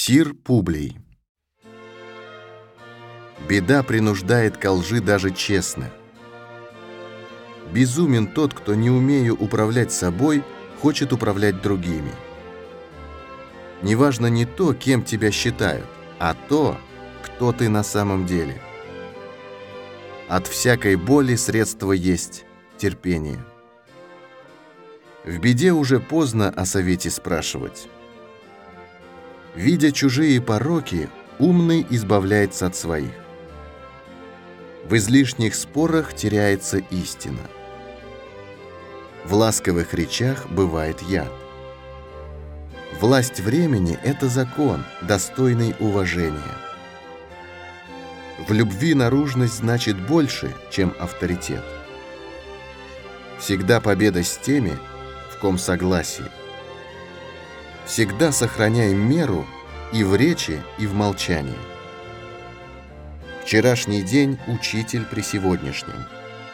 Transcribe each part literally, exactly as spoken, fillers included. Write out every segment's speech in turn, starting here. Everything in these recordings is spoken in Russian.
Сир Публий. Беда принуждает ко лжи даже честных. Безумен тот, кто, не умея управлять собой, хочет управлять другими. Неважно не то, кем тебя считают, а то, кто ты на самом деле. От всякой боли средство есть – терпение. В беде уже поздно о совете спрашивать. Видя чужие пороки, умный избавляется от своих. В излишних спорах теряется истина. В ласковых речах бывает яд. Власть времени – это закон, достойный уважения. В любви наружность значит больше, чем авторитет. Всегда победа с теми, в ком согласие. Всегда сохраняй меру и в речи, и в молчании. Вчерашний день – учитель при сегодняшнем.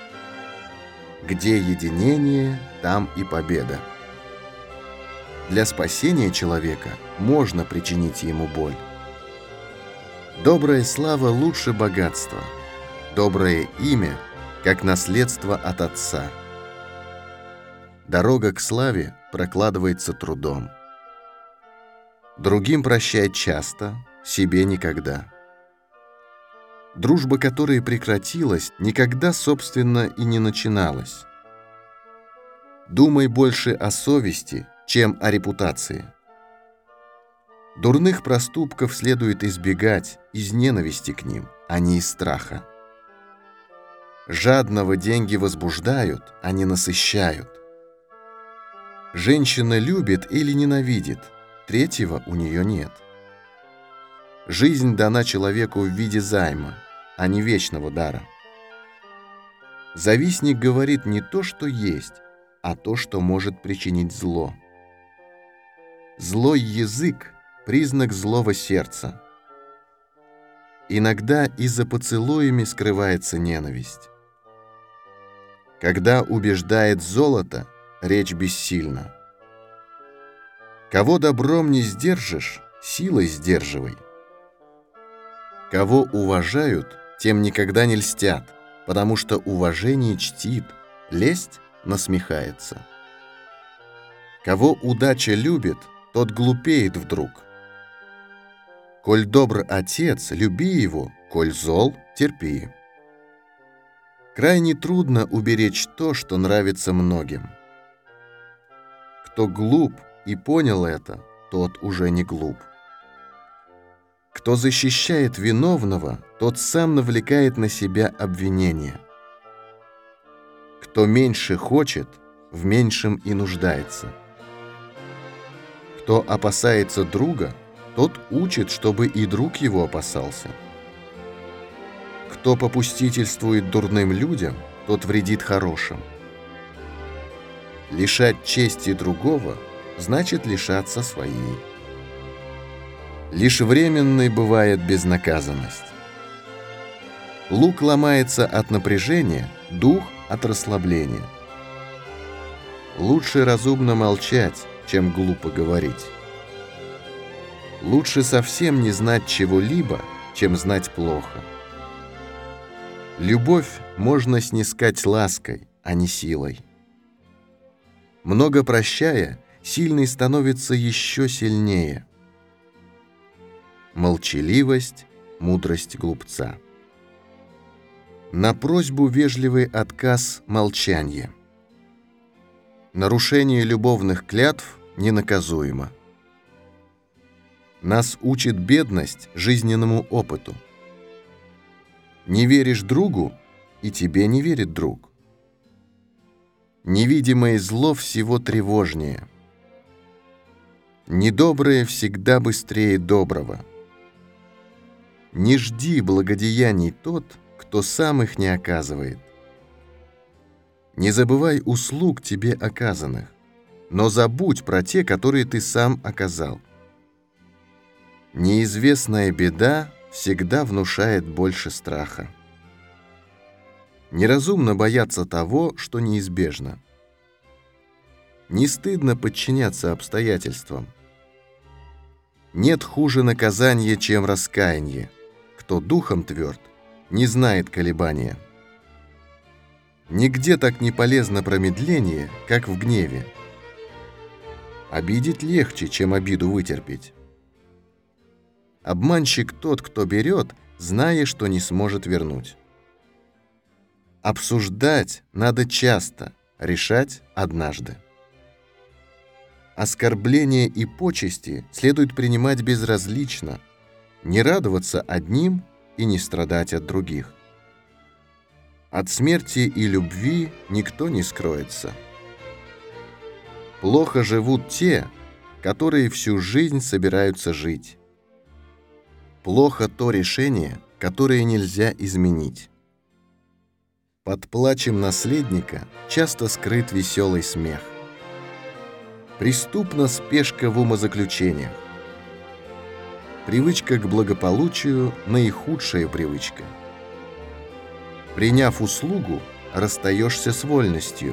Где единение, там и победа. Для спасения человека можно причинить ему боль. Добрая слава лучше богатства. Доброе имя, как наследство от отца. Дорога к славе прокладывается трудом. Другим прощай часто, себе никогда. Дружба, которая прекратилась, никогда, собственно, и не начиналась. Думай больше о совести, чем о репутации. Дурных проступков следует избегать из ненависти к ним, а не из страха. Жадного деньги возбуждают, а не насыщают. Женщина любит или ненавидит, третьего у нее нет. Жизнь дана человеку в виде займа, а не вечного дара. Завистник говорит не то, что есть, а то, что может причинить зло. Злой язык – признак злого сердца. Иногда и за поцелуями скрывается ненависть. Когда убеждает золото, речь бессильна. Кого добром не сдержишь, силой сдерживай. Кого уважают, тем никогда не льстят, потому что уважение чтит, лесть насмехается. Кого удача любит, тот глупеет вдруг. Коль добр отец, люби его, коль зол, терпи. Крайне трудно уберечь то, что нравится многим. Кто глуп и понял это, тот уже не глуп. Кто защищает виновного, тот сам навлекает на себя обвинение. Кто меньше хочет, в меньшем и нуждается. Кто опасается друга, тот учит, чтобы и друг его опасался. Кто попустительствует дурным людям, тот вредит хорошим. Лишать чести другого значит лишаться своей. Лишь временной бывает безнаказанность. Лук ломается от напряжения, дух от расслабления. Лучше разумно молчать, чем глупо говорить. Лучше совсем не знать чего-либо, чем знать плохо. Любовь можно снискать лаской, а не силой. Много прощая, сильный становится еще сильнее. Молчаливость – мудрость глупца. На просьбу вежливый отказ – молчанье. Нарушение любовных клятв ненаказуемо. Нас учит бедность жизненному опыту. Не веришь другу, и тебе не верит друг. Невидимое зло всего тревожнее. Недоброе всегда быстрее доброго. Не жди благодеяний тот, кто сам их не оказывает. Не забывай услуг тебе оказанных, но забудь про те, которые ты сам оказал. Неизвестная беда всегда внушает больше страха. Неразумно бояться того, что неизбежно. Не стыдно подчиняться обстоятельствам. Нет хуже наказания, чем раскаяние. Кто духом тверд, не знает колебания. Нигде так не полезно промедление, как в гневе. Обидеть легче, чем обиду вытерпеть. Обманщик тот, кто берет, зная, что не сможет вернуть. Обсуждать надо часто, решать однажды. Оскорбления и почести следует принимать безразлично, не радоваться одним и не страдать от других. От смерти и любви никто не скроется. Плохо живут те, которые всю жизнь собираются жить. Плохо то решение, которое нельзя изменить. Под плачем наследника часто скрыт веселый смех. Преступна спешка в умозаключениях. Привычка к благополучию – наихудшая привычка. Приняв услугу, расстаешься с вольностью.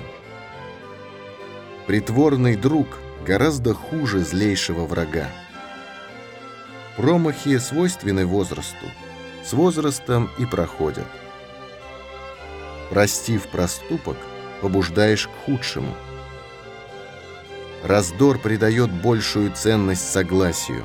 Притворный друг гораздо хуже злейшего врага. Промахи свойственны возрасту, с возрастом и проходят. Простив проступок, побуждаешь к худшему. Раздор придает большую ценность согласию.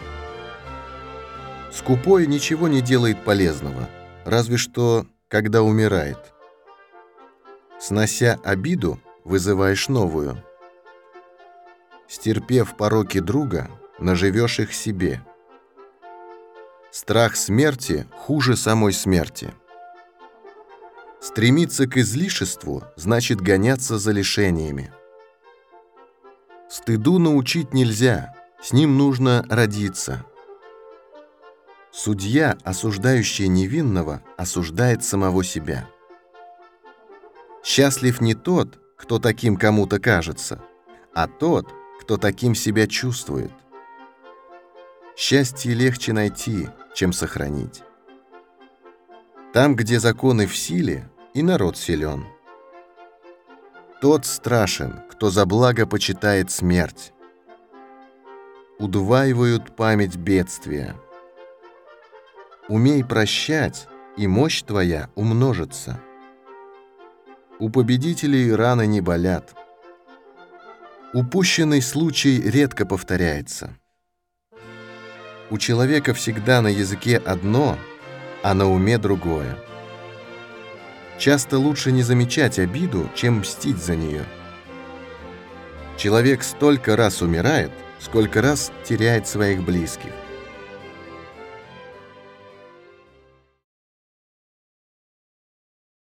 Скупой ничего не делает полезного, разве что когда умирает. Снося обиду, вызываешь новую. Стерпев пороки друга, наживешь их себе. Страх смерти хуже самой смерти. Стремиться к излишеству значит гоняться за лишениями. Стыду научить нельзя, с ним нужно родиться. Судья, осуждающий невинного, осуждает самого себя. Счастлив не тот, кто таким кому-то кажется, а тот, кто таким себя чувствует. Счастье легче найти, чем сохранить. Там, где законы в силе, и народ силен. Тот страшен, кто за благо почитает смерть. Удваивают память бедствия. Умей прощать, и мощь твоя умножится. У победителей раны не болят. Упущенный случай редко повторяется. У человека всегда на языке одно, а на уме другое. Часто лучше не замечать обиду, чем мстить за нее. Человек столько раз умирает, сколько раз теряет своих близких.